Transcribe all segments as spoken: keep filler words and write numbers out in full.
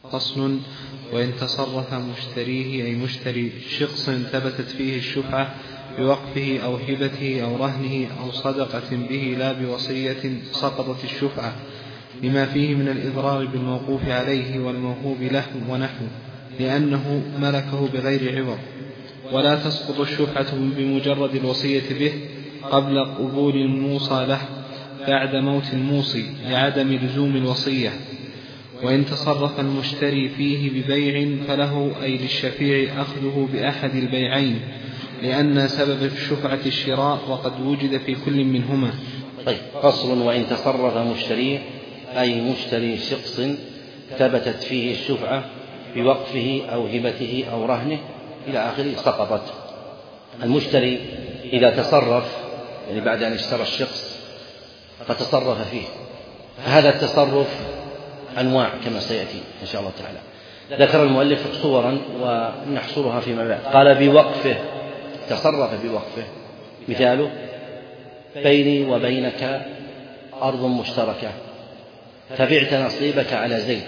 فصل. وإن تصرف مشتريه أي مشتري شخص ثبتت فيه الشفعة بوقفه أو هبته أو رهنه أو صدقة به لا بوصية سقطت الشفعة لما فيه من الإضرار بالموقوف عليه والموهوب له ونحو، لأنه ملكه بغير عوض. ولا تسقط الشفعة بمجرد الوصية به قبل قبول الموصى له بعد موت الموصي لعدم لزوم الوصية. وإن تصرف المشتري فيه ببيع فله أي للشفيع أخذه بأحد البيعين، لأن سبب الشفعة الشراء وقد وجد في كل منهما. طيب. فصل. وإن تصرف مشتريه أي مشتري شخص ثبتت فيه الشفعة بوقفه أو هبته أو رهنه إلى آخره سقطت. المشتري إذا تصرف يعني بعد أن اشترى الشخص فتصرف فيه، فهذا التصرف أنواع كما سيأتي إن شاء الله تعالى. ذكر المؤلف صورا ونحصرها فيما بعد. قال بوقفه، تصرف بوقفه. مثاله: بيني وبينك أرض مشتركة فبعت نصيبك على زيد،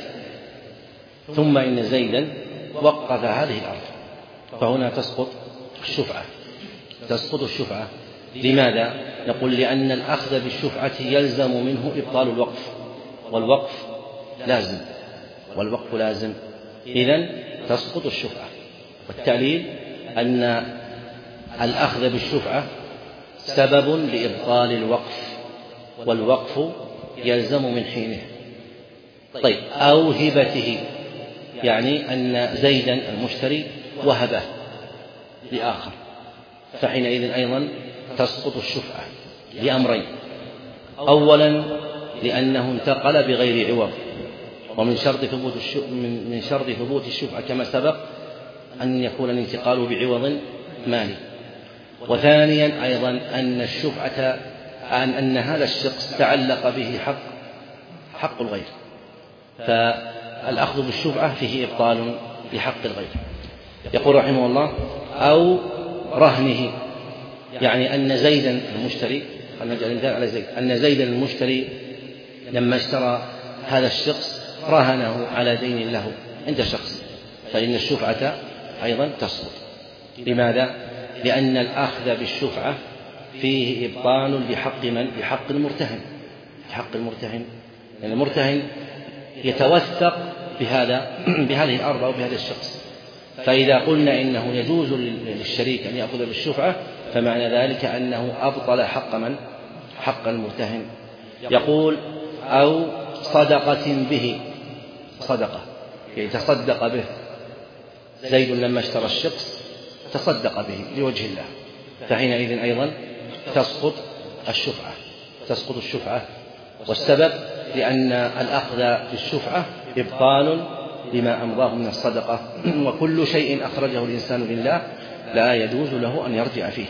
ثم إن زيدا وقف هذه الأرض، فهنا تسقط الشفعة. تسقط الشفعة. لماذا؟ نقول لأن الأخذ بالشفعة يلزم منه إبطال الوقف، والوقف لازم، والوقف لازم، إذن تسقط الشفعة. والتعليل أن الأخذ بالشفعة سبب لإبطال الوقف، والوقف يلزم من حينه. طيب. أو هبته، يعني أن زيدا المشتري وهبه لآخر، فحينئذ أيضا تسقط الشفعة لأمرين: أولا لأنه انتقل بغير عوض، ومن شرط ثبوت من شرط ثبوت الشفعة كما سبق أن يكون الانتقال بعوض مالي. وثانيا أيضا أن الشفعة عن أن هذا الشخص تعلق به حق حق الغير، فالأخذ بالشفعة فيه إبطال لحق الغير. يقول رحمه الله: أو رهنه، يعني أن زيدا المشتري، نجعل المثال على زيد، أن زيدا المشتري لما اشترى هذا الشخص رهنه على دين له عند شخص، فإن الشفعة أيضا تسقط. لماذا؟ لأن الأخذ بالشفعة فيه إبطال لحق من؟ لحق المرتهن. لحق المرتهن، يعني المرتهن يتوثق بهذا بهذه الأرض أو بهذا الشخص، فإذا قلنا إنه يجوز للشريك أن يأخذ بالشفعة فمعنى ذلك أنه أبطل حق من؟ حق المرتهن. يقول: أو صدقة به، صدقة يعني تصدق به، زيد لما اشترى الشخص تصدق به لوجه الله، فحينئذ أيضا تسقط الشفعة. تسقط الشفعة. والسبب لأن الأخذ بالشفعة إبطال لما أمضاه من الصدقة، وكل شيء أخرجه الإنسان لله لا يجوز له أن يرجع فيه.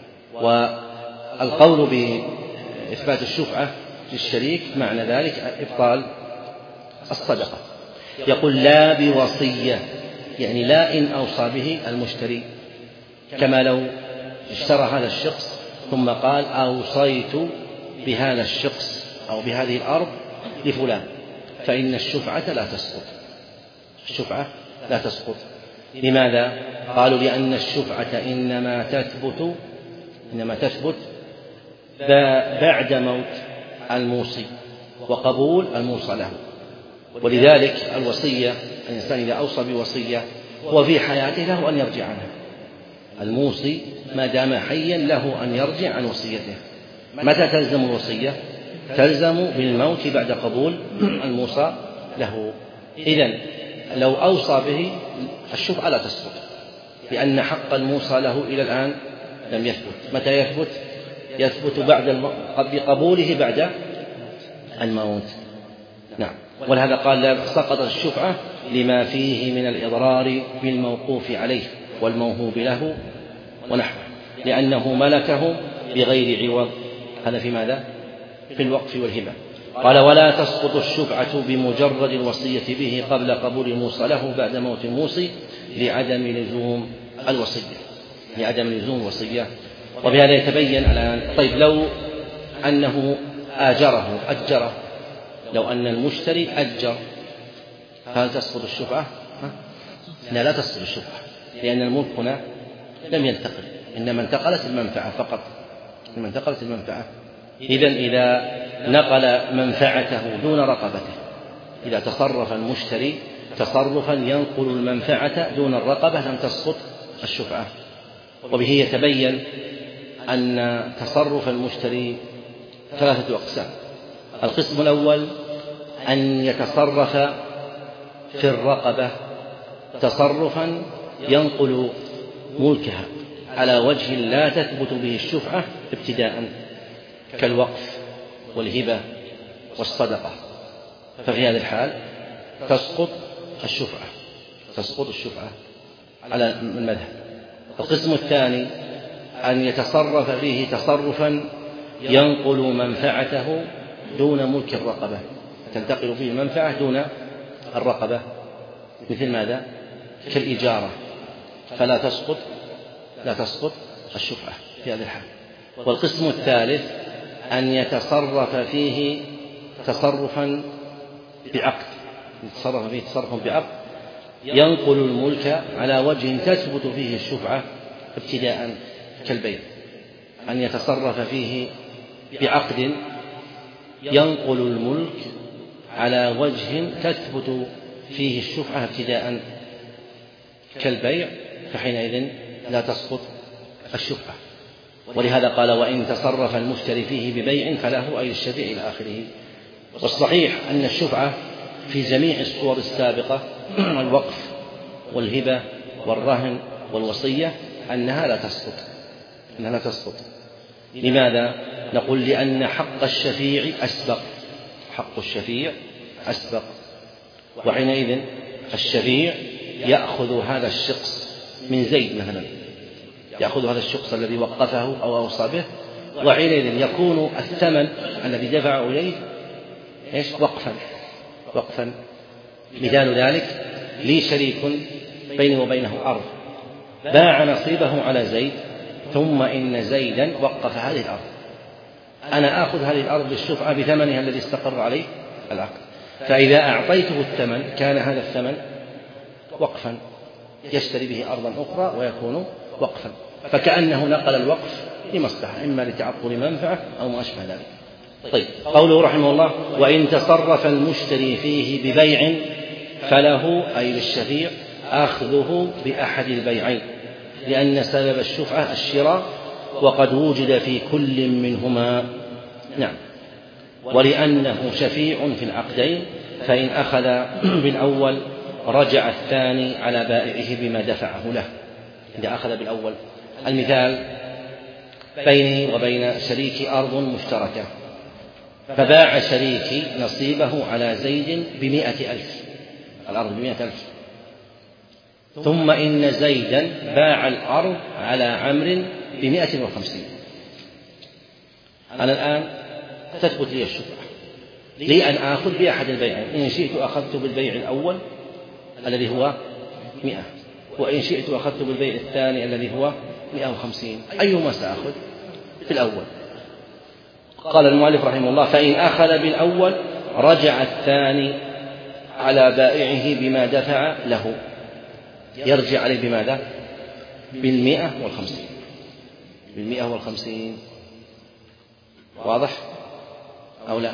والقول بإثبات الشفعة للشريك معنى ذلك إبطال الصدقة. يقول: لا بوصية، يعني لا إن أوصى به المشتري، كما لو اشترى هذا الشخص ثم قال: أوصيت بهذا الشخص أو بهذه الأرض لفلان، فإن الشفعة لا تسقط. الشفعة لا تسقط. لماذا؟ قالوا: لأن الشفعة إنما تثبت إنما تثبت بعد موت الموصي وقبول الموصى له. ولذلك الوصية، الإنسان إذا أوصى بوصية هو في حياته له أن يرجع عنها. الموصي ما دام حيا له أن يرجع عن وصيته. متى تلزم الوصية؟ تلزم بالموت بعد قبول الموصى له. إذن لو أوصى به الشفعة لا تسقط، لأن حق الموصى له إلى الآن لم يثبت. متى يثبت؟ يثبت بعد بقبوله بعد الموت. نعم. ولهذا قال: لا سقطت الشفعة لما فيه من الإضرار بالموقوف عليه والموهوب له ونحوه، لأنه ملكه بغير عوض. هذا في ماذا؟ في الوقف والهبة. قال: ولا تسقط الشفعة بمجرد الوصية به قبل قبول الموصى له بعد موت الموصي لعدم لزوم الوصية. لعدم لزوم الوصية. وبهذا يتبين الآن. طيب، لو أنه آجره أجره، لو أن المشتري أجر هل تسقط الشفعة؟ لا لا تسقط الشفعة، لأن الملك هنا لم ينتقل، إنما انتقلت المنفعة فقط، إنما انتقلت المنفعة. إذن إذا نقل منفعته دون رقبته، إذا تصرف المشتري تصرفا ينقل المنفعة دون الرقبة لم تسقط الشفعة. وبه يتبين أن تصرف المشتري ثلاثة أقسام. القسم الأول أن يتصرف في الرقبة تصرفا ينقل ملكها على وجه لا تثبت به الشفعة ابتداء، كالوقف والهبة والصدقة، ففي هذه الحال تسقط الشفعة تسقط الشفعة على المذهب. القسم الثاني أن يتصرف فيه تصرفا ينقل منفعته دون ملك الرقبة، تنتقل فيه المنفعة دون الرقبة، مثل ماذا؟ كالإجارة، فلا تسقط لا تسقط الشفعة في هذا الحال. والقسم الثالث أن يتصرف فيه تصرفا بعقد يتصرف فيه تصرفا بعقد ينقل الملك على وجه تثبت فيه الشفعة ابتداء، كالبيع، أن يتصرف فيه بعقد ينقل الملك على وجه تثبت فيه الشفعة ابتداء، كالبيع، فحينئذ لا تسقط الشفعة. ولهذا قال: وإن تصرف المشتري فيه ببيع فله، أي الشفيع إلى آخره. والصحيح أن الشفعة في جميع الصور السابقة، الوقف والهبة والرهن والوصية، أنها لا تسقط أنها لا تسقط لماذا؟ نقول: لأن حق الشفيع أسبق حق الشفيع أسبق وحينئذ الشفيع يأخذ هذا الشخص من زيد مثلا، يأخذ هذا الشخص الذي وقفه أو أوصى به، وحينئذ يكون الثمن الذي دفع إليه إيش؟ وقفا وقفا مثال ذلك: لي شريك بيني وبينه أرض، باع نصيبه على زيد، ثم إن زيدا وقف هذه الأرض، أنا آخذ هذه الأرض بالشفعة بثمنها الذي استقر عليه العقد، فإذا أعطيته الثمن كان هذا الثمن وقفا يشتري به أرضا أخرى ويكون وقفا، فكأنه نقل الوقف لمصلحة، إما لتعطل منفعة أو ما أشبه ذلك. طيب، قوله رحمه الله: وإن تصرف المشتري فيه ببيع فله، أي للشفيع، أخذه بأحد البيعين، لأن سبب الشفعة الشراء، وقد وجد في كل منهما. نعم. ولأنه شفيع في العقدين، فإن أخذ بالأول رجع الثاني على بائعه بما دفعه له. إذا أخذ بالأول، المثال: بيني وبين شريكي أرض مشتركة، فباع شريكي نصيبه على زيد بمائة ألف، الأرض بمائة ألف، ثم إن زيدا باع الأرض على عمرو بمائة وخمسين. أنا الآن تثبت لي الشفعة، لي أن آخذ بأحد البيعين، إن شئت أخذت بالبيع الأول الذي هو مئة، وإن شئت أخذت بالبيع الثاني الذي هو مئة وخمسين، أيهما سأخذ؟ في الأول. قال المؤلف رحمه الله: فإن أخذ بالأول رجع الثاني على بائعه بما دفع له، يرجع عليه بماذا؟ بالمئة والخمسين بالمئة والخمسين واضح أو لا؟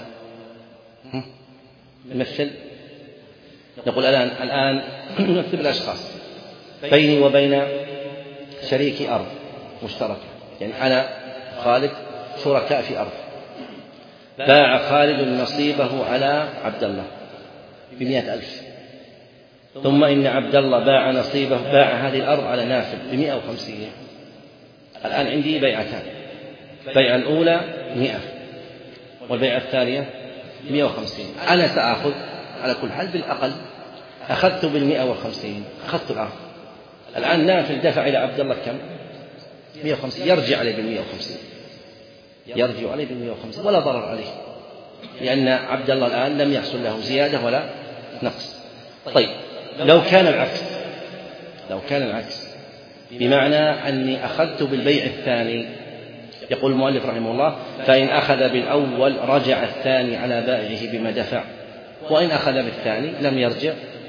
نمثل، نقول الآن الآن نمثل الأشخاص: بيني وبين شريكي أرض مشتركة، يعني أنا خالد شركاء في أرض، باع خالد نصيبه على عبد الله بمئة ألف، ثم إن عبد الله باع نصيبه باع هذه الأرض على نافل بمئة وخمسين. الآن عندي بيعتان، البيعة الأولى مئة والبيعة الثانية مئة وخمسين. أنا سأخذ على كل حال بالأقل، أخذت بالمئة والخمسين، أخذت الأرض. الآن نافل دفع إلى عبد الله كم؟ مئة وخمسين، يرجع عليه بالمئة وخمسين يرجع عليه بالمئة وخمسين ولا ضرر عليه، لأن عبد الله الآن لم يحصل له زيادة ولا نقص. طيب، لو كان العكس لو كان العكس بمعنى أني أخذت بالبيع الثاني، يقول المؤلف رحمه الله: فإن أخذ بالأول رجع الثاني على بائعه بما دفع، وإن أخذ بالثاني لم يرجع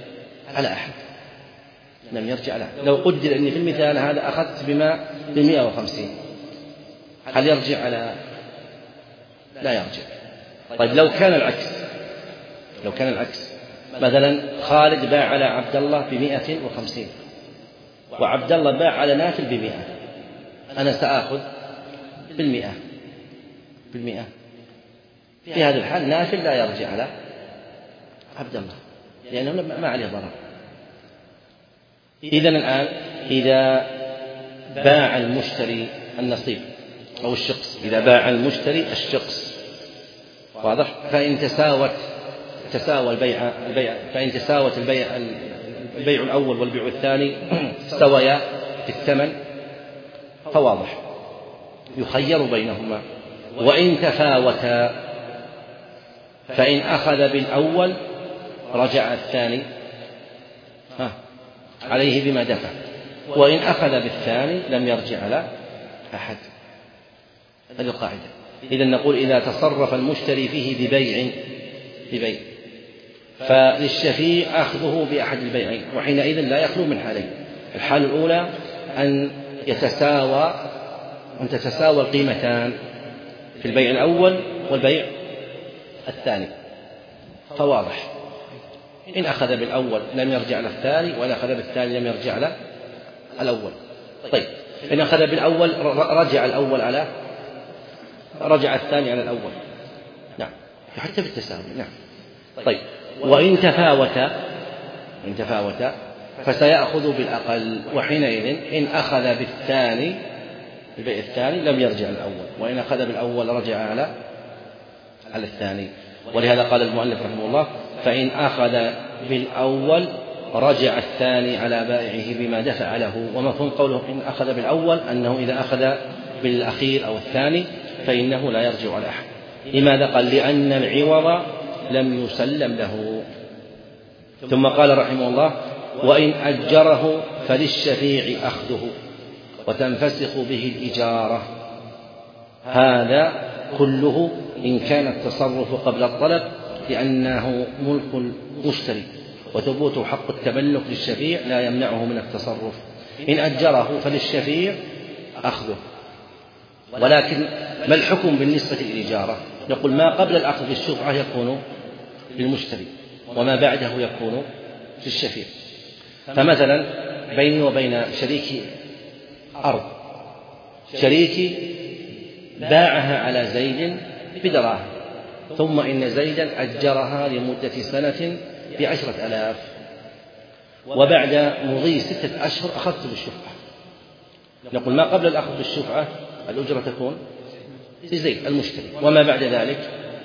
على أحد، لم يرجع على أحد. لو قدر أني في المثال هذا أخذت بما بمئة وخمسين، هل يرجع على؟ لا يرجع. طيب لو كان العكس، لو كان العكس مثلا خالد باع على عبد الله بمئة وخمسين وعبد الله باع على نافل بمئة، أنا سأخذ بالمئة بالمئة في هذا الحال نافل لا يرجع على عبد الله لأنه ما عليه ضرر. إذن الآن إذا باع المشتري النصيب أو الشقص، إذا باع المشتري الشقص واضح، فإن تساوت تساوى البيع البيع فإن تساوت البيع البيع الأول والبيع الثاني استويا في الثمن فواضح يخير بينهما. وإن تفاوتا فإن أخذ بالأول رجع الثاني ها عليه بما دفع، وإن أخذ بالثاني لم يرجع على أحد. هذه القاعدة. إذن نقول إذا تصرف المشتري فيه ببيع ببيع فللشفيع أخذه بأحد البيعين، وحينئذ لا يخلو من حالين. الحالة الأولى أن يتساوى أن تتساوى القيمتان في البيع الأول والبيع الثاني فواضح، إن أخذ بالأول لم يرجع على الثاني، وإن أخذ بالثاني لم يرجع على الأول. طيب إن أخذ بالأول رجع الأول على رجع الثاني على الأول، نعم حتى بالتساوي، نعم. طيب وإن تفاوتا إن تفاوتا فسيأخذ بالأقل، وحينئذ إن أخذ بالثاني البيع الثاني لم يرجع الأول، وإن أخذ بالأول رجع على على الثاني. ولهذا قال المؤلف رحمه الله فإن أخذ بالأول رجع الثاني على بائعه بما دفع له. ومفهوم قوله إن أخذ بالأول أنه إذا أخذ بالأخير أو الثاني فإنه لا يرجع على أحد. لماذا؟ قال لأن العوض لم يسلم له. ثم قال رحمه الله وإن أجره فللشفيع أخذه وتنفسخ به الإجارة. هذا كله إن كان التصرف قبل الطلب لأنه ملك المشتري، وثبوت حق التملك للشفيع لا يمنعه من التصرف. إن أجره فللشفيع أخذه. ولكن ما الحكم بالنسبة للإجارة؟ نقول ما قبل الأخذ بالشفعة يكون للمشتري، وما بعده يكون للشفيع. فمثلا بيني وبين شريكي أرض، شريكي باعها على زيد بدراهم، ثم إن زيدا أجرها لمدة سنة بعشرة آلاف، وبعد مضي ستة أشهر أخذت بالشفعة. نقول ما قبل الأخذ بالشفعة الأجرة تكون لزيد المشتري، وما بعد ذلك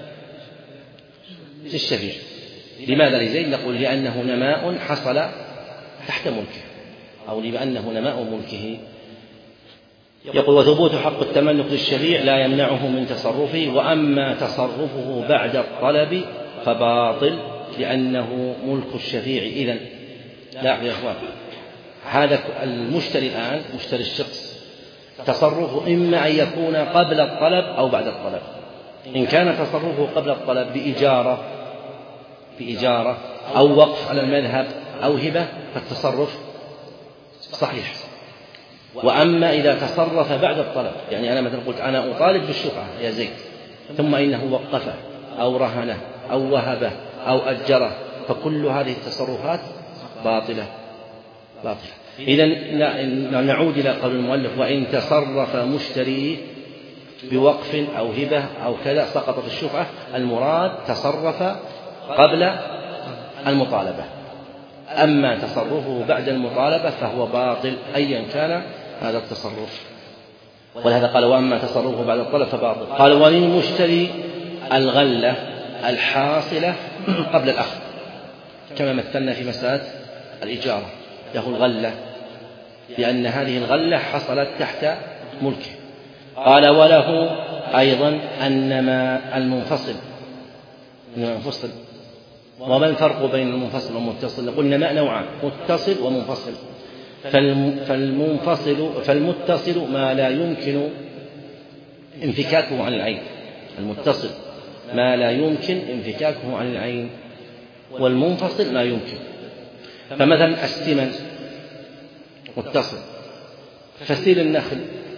للشفيع. لماذا لزيد؟ نقول لأنه نماء حصل تحت ملكه، أو لأنه نماء ملكه. يقول وثبوت حق التملك للشفيع لا يمنعه من تصرفه، وأما تصرفه بعد الطلب فباطل لأنه ملك الشفيع. إذن لا يا إخوان، هذا المشتري الآن مشتري الشخص تصرفه إما أن يكون قبل الطلب أو بعد الطلب. إن كان تصرفه قبل الطلب بإجارة بإجارة أو وقف على المذهب أو هبة فالتصرف صحيح. وأما إذا تصرف بعد الطلب، يعني أنا مثلا قلت أنا أطالب بالشفعة يا زيد، ثم إنه وقفه أو رهنه أو وهبه أو أجره، فكل هذه التصرفات باطلة باطلة. إذن نعود إلى قول المؤلف وإن تصرف مشتري بوقف أو هبة أو كذا سقطت الشفعة. المراد تصرف قبل المطالبة، أما تصرفه بعد المطالبة فهو باطل أيا كان هذا التصرف. ولهذا قال وأما تصرفه بعد الطلب فباطل. قال وللمشتري الغلة الحاصلة قبل الأخذ، كما مثلنا في مسألة الإجارة، له الغلة لأن هذه الغلة حصلت تحت ملكه. قال وله أيضا النماء المنفصل. المنفصل، وما الفرق بين المنفصل والمتصل؟ نقول النماء نوعان، متصل ومنفصل. فالمنفصل فالمتصل ما لا يمكن انفكاكه عن العين، المتصل ما لا يمكن انفكاكه عن العين، والمنفصل ما يمكن. فمثلا السمن متصل، فسيل النخل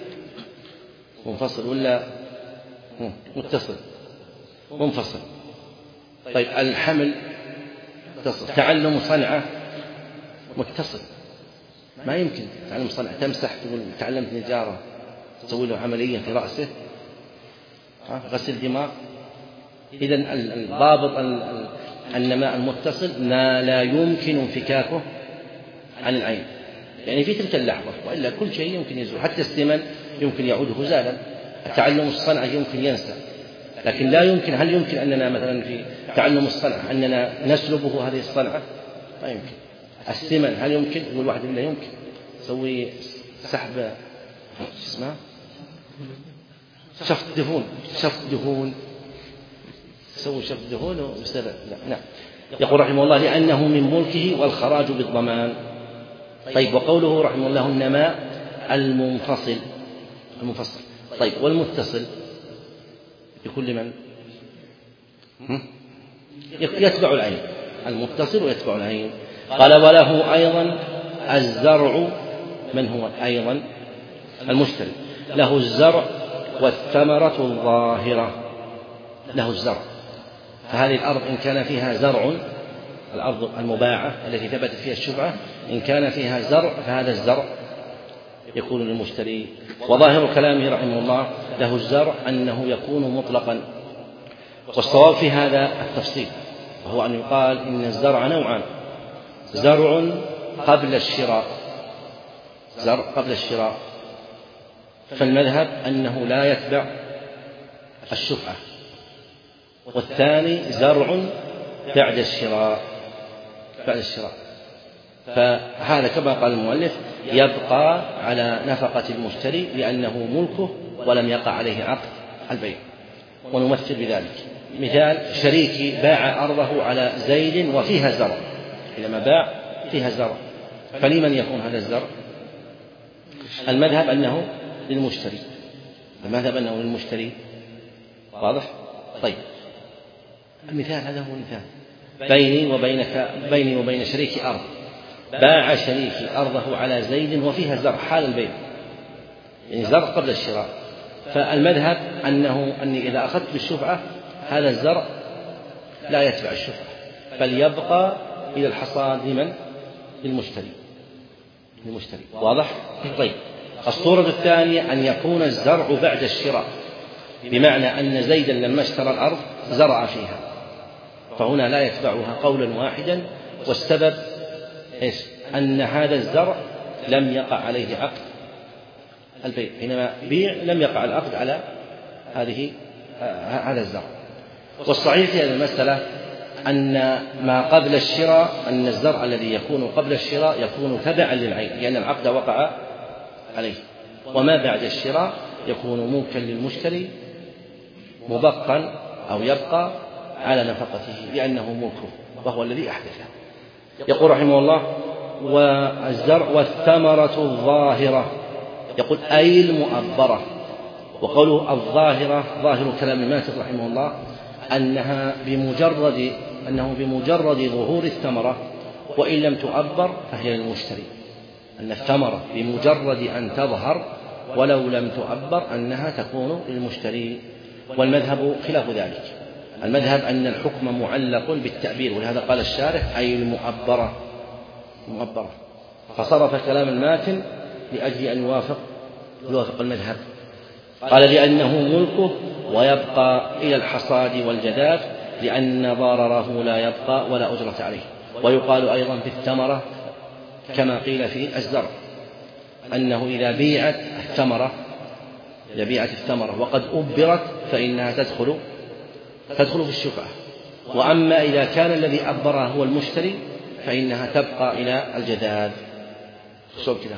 منفصل ولا متصل؟ منفصل. طيب الحمل متصل. تعلم صنعة متصل، ما يمكن تعلم صنعة تمسح تقول تعلمت نجارة تسوي له عملية في رأسه غسل دماغ. إذن الضابط النماء المتصل ما لا يمكن انفكاكه عن العين، يعني في تلك اللحظة، وإلا كل شيء يمكن يزول، حتى السمن يمكن يعود هزالا، تعلم الصنعة يمكن ينسى، لكن لا يمكن. هل يمكن أننا مثلا في تعلم الصنعة أننا نسلبه هذه الصنعة؟ لا يمكن. السمن هل يمكن؟ يقول واحد لا يمكن تسوي سحب اسمها شفط دهون، شفط دهون تسوي شفط دهون ويصير لا. نعم. يقول رحمه الله لأنه من ملكه والخراج بالضمان. طيب وقوله رحمه الله النماء المنفصل المنفصل. طيب والمتصل يكون لمن؟ يتبع العين، المتصل ويتبع العين. قال وله أيضا الزرع. من هو أيضا؟ المشتري. له الزرع والثمرة الظاهرة. له الزرع، فهذه الأرض إن كان فيها زرع، الأرض المباعة التي ثبتت فيها الشفعة، إن كان فيها زرع فهذا الزرع يكون للمشتري. وظاهر كلامه رحمه الله له الزرع أنه يكون مطلقا، والصواب في هذا التفصيل، وهو أن يقال إن الزرع نوعان: زرع قبل الشراء، زرع قبل الشراء، فالمذهب أنه لا يتبع الشفعة، والثاني زرع بعد الشراء بعد الشراء فهذا كما قال المؤلف يبقى على نفقة المشتري لأنه ملكه ولم يقع عليه عقد البيع. ونمثل بذلك مثال: شريكي باع أرضه على زيد وفيها زرع، لما باع فيها زرع، فلمن يكون هذا الزرع؟ المذهب أنه للمشتري، المذهب أنه للمشتري. واضح؟ طيب المثال هذا هو المثال: بيني وبينك بيني وبين شريكي أرض، باع شريكي أرضه على زيد وفيها زرع حال البيع، يعني زرع قبل الشراء، فالمذهب أنه أني إذا أخذت بالشفعة هذا الزرع لا يتبع الشفعة بل يبقى إلى الحصاد لمن؟ للمشتري للمشتري. واضح؟ طيب الصورة الثانية أن يكون الزرع بعد الشراء، بمعنى أن زيدا لما اشترى الأرض زرع فيها، فهنا لا يتبعها قولا واحدا، والسبب إيش؟ أن هذا الزرع لم يقع عليه عقد البيع، حينما بيع لم يقع العقد على هذه هذا الزرع. والصحيح في هذه المسألة أن ما قبل الشراء، أن الزرع الذي يكون قبل الشراء يكون تبعا للعين لأن العقد وقع عليه، وما بعد الشراء يكون ملكا للمشتري مبقا أو يبقى على نفقته لأنه ملكه وهو الذي أحدثه. يقول رحمه الله والزرع والثمرة الظاهرة، يقول أي المؤبرة. وقوله الظاهرة ظاهر كلام الماتر رحمه الله أنها بمجرد أنه بمجرد ظهور الثمرة وإن لم تؤبر فهي للمشتري، أن الثمرة بمجرد أن تظهر ولو لم تؤبر أنها تكون للمشتري. والمذهب خلاف ذلك، المذهب أن الحكم معلق بالتأبير، ولهذا قال الشارح أي المؤبرة مؤبرة، فصرف كلام الماتن لأجل أن يوافق يوافق المذهب. قال لأنه ملكه ويبقى إلى الحصاد والجداف لأن ضرره لا يبقى ولا أجرة عليه. ويقال أيضا في الثمرة كما قيل في الزرع أنه إذا بيعت الثمرة إذا بيعت الثمرة وقد أبرت فإنها تدخل تدخل في الشفعة، وأما إذا كان الذي أبرها هو المشتري فإنها تبقى إلى الجداد. صورة كده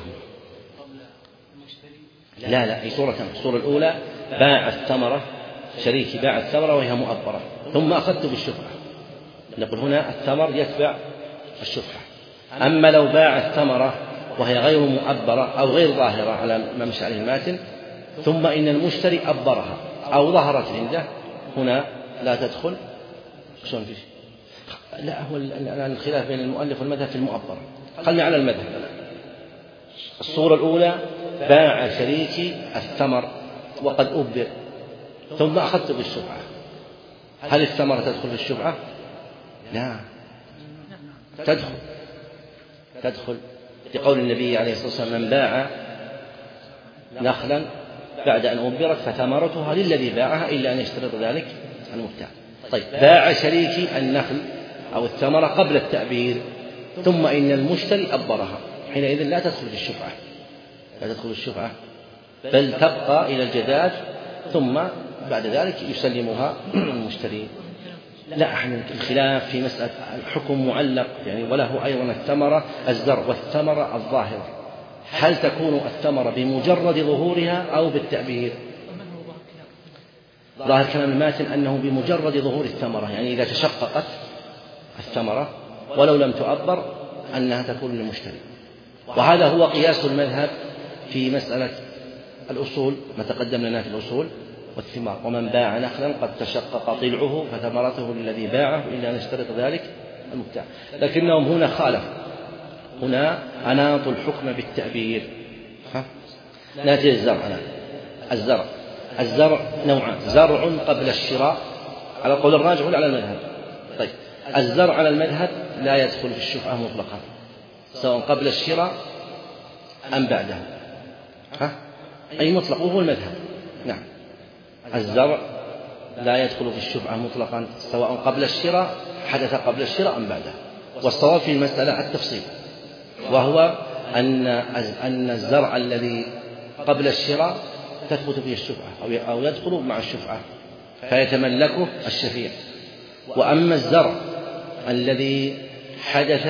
لا لا أي صورة كم. الصورة الأولى باع الثمرة، شريكي باع الثمرة وهي مؤبرة ثم أخذت بالشفعة، نقول هنا الثمر يتبع الشفعة. أما لو باع الثمرة وهي غير مؤبرة أو غير ظاهرة على ما مشى عليه الماتن ثم إن المشتري أبرها أو ظهرت عنده، هنا لا تدخل لا، هو الآن الخلاف بين المؤلف والمذهب في المؤبر. خلنا على المذهب. الصورة الأولى: باع شريكي الثمر وقد أبر ثم أخذت بالشفعة، هل الثمرة تدخل في الشفعة؟ لا، تدخل تدخل لقول النبي عليه الصلاة والسلام: من باع نخلا بعد أن أبرت فثمرتها للذي باعها إلا أن يشترط ذلك المبتاع. طيب، باع شريكي النخل أو الثمرة قبل التأبير ثم إن المشتري أبرها، حينئذ لا تدخل في الشفعة، لا تدخل الشفعة بل تبقى إلى الجداد ثم بعد ذلك يسلمها المشتري. لا، احنا الخلاف في مسألة الحكم معلق يعني، وله أيضا الثمرة الزرع والثمرة الظاهرة، هل تكون الثمرة بمجرد ظهورها أو بالتأبير؟ ظاهر كلام الماتن أنه بمجرد ظهور الثمرة، يعني إذا تشققت الثمرة ولو لم تؤبر أنها تكون للمشتري. وهذا هو قياس المذهب في مسألة الأصول، ما تقدم لنا في الأصول والثمار: ومن باع نخلا قد تشقق طلعه فثمرته للذي باعه إلا أن يشترط ذلك المبتاع. لكنهم هنا خالفوا، هنا أناطوا الحكم بالتأبير. نأتي الزرع الآن. الزرع الزرع نوعان: زرع قبل الشراء على قول الراجح على المذهب. طيب، الزرع على المذهب لا يدخل في الشفعة مطلقا، سواء قبل الشراء أم بعده، ها؟ أي مطلق، وهو المذهب. نعم، الزرع لا يدخل في الشفعة مطلقا سواء قبل الشراء حدث قبل الشراء أم بعده. والصواب في المسألة التفصيل، وهو أن أن الزرع الذي قبل الشراء تثبت فيه الشفعة أو يدخل مع الشفعة فيتملكه الشفيع. وأما الزرع الذي حدث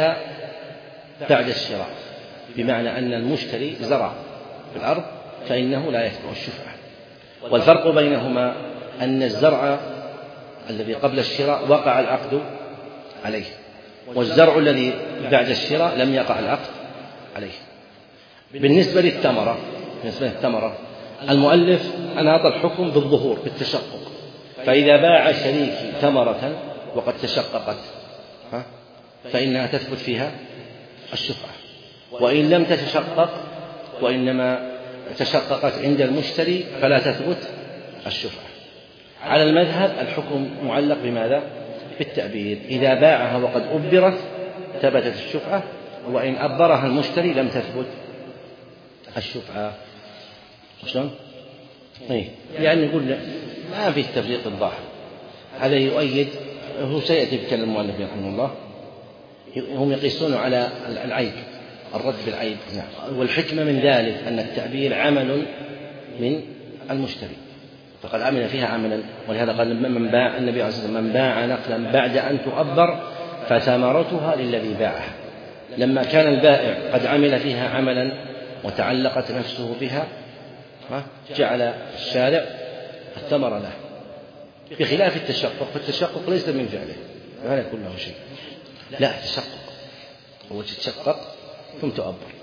بعد الشراء بمعنى أن المشتري زرع في الأرض فإنه لا يتبع الشفعة. والفرق بينهما أن الزرع الذي قبل الشراء وقع العقد عليه، والزرع الذي بعد الشراء لم يقع العقد عليه. بالنسبة للثمرة بالنسبة للثمرة المؤلف أناط الحكم بالظهور بالتشقق، فإذا باع شريكي ثمرة وقد تشققت فإنها تثبت فيها الشفعة، وإن لم تتشقق وإنما تشققت عند المشتري فلا تثبت الشفعة. على المذهب الحكم معلق بماذا؟ بالتأبير، إذا باعها وقد أبرت ثبتت الشفعة، وإن أبرها المشتري لم تثبت الشفعة. شلون؟ إيه؟ يعني يقول ما في تفريق الظاهر، هذا يؤيد، هو سيأتي بكلام المؤلف رحمه الله، هم يقيسون على العيب، الرد بالعيب. والحكمة من ذلك أن التأبير عمل من المشتري فقد عمل فيها عملا، ولهذا قال من باع النبي عليه الصلاة والسلام: من باع نخلا بعد أن تؤبر فثمرتها للذي باعها. لما كان البائع قد عمل فيها عملا وتعلقت نفسه بها جعل الشارع الثمر له، بخلاف التشقق، فالتشقق ليس من فعله، لا يكون له شيء، لا تشقق هو تتشقق ثم تؤبر.